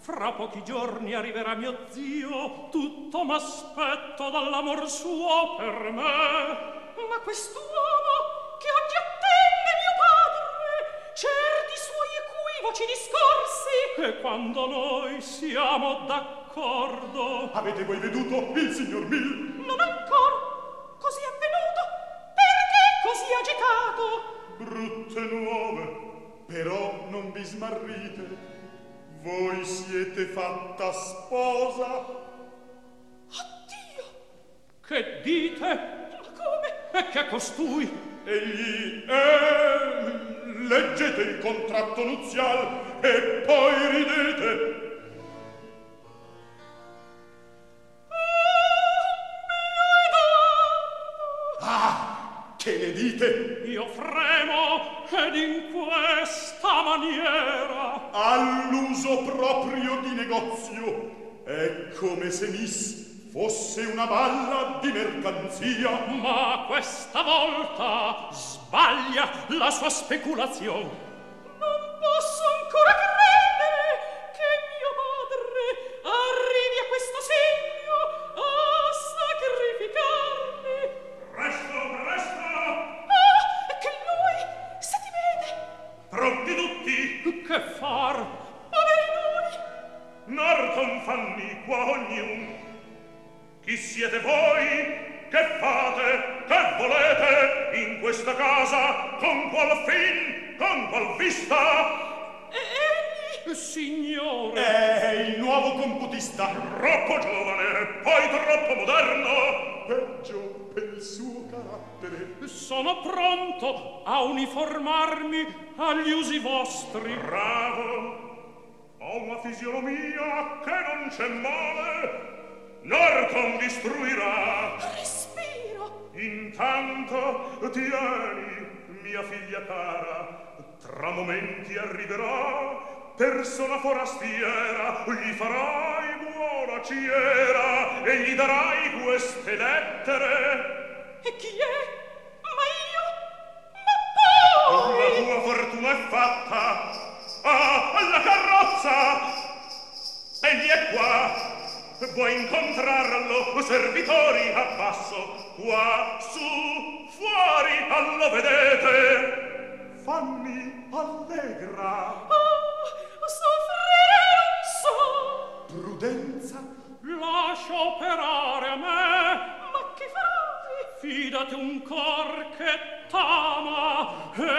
Fra pochi giorni arriverà mio zio, tutto m'aspetto dall'amor suo per me. Ma quest'uomo che oggi attende mio padre, certi suoi equivoci discorsi. E quando noi siamo d'accordo. Avete voi veduto il signor Mill? Non ancora. Così è venuto. Perché così agitato? Brutte nuove. Però non vi smarrite. Voi siete fatta sposa. Oddio! Che dite? Ma come? E che costui? Egli è... Leggete il contratto nuzial e poi ridete. Ah, che ne dite? Io fremo ed in questa maniera. All'uso proprio di negozio. È come se Miss fosse una balla di mercanzia. Ma questa volta sbaglia la sua speculazione. Non posso ancora credere che mio padre arrivi a questo segno a sacrificarmi. Presto! Ah, che lui se ti vede. Pronti tutti? Che far? Poveri noi. Norton fanni qua ognun. Chi siete voi? Che fate? Che volete in questa casa? Con qual fin? Con qual vista? Egli? Signore! È il nuovo computista. Troppo giovane, poi troppo moderno. Peggio per il suo carattere. Sono pronto a uniformarmi agli usi vostri. Bravo! Ho una fisionomia che non c'è male. Norton distruirà. Respiro. Intanto tieni, mia figlia cara, tra momenti arriverà persona forastiera, gli farai buona ciera e gli darai queste lettere. E chi è? Ma io? Ma poi? La tua fortuna è fatta. Ah, la carrozza! Egli è qua. Vuoi incontrarlo? Servitori a passo, qua, su, fuori, allo vedete. Fanni allegra. Oh, soffrire non so. Prudenza. Lascia operare a me. Ma che farai? Fidate un cor che t'ama e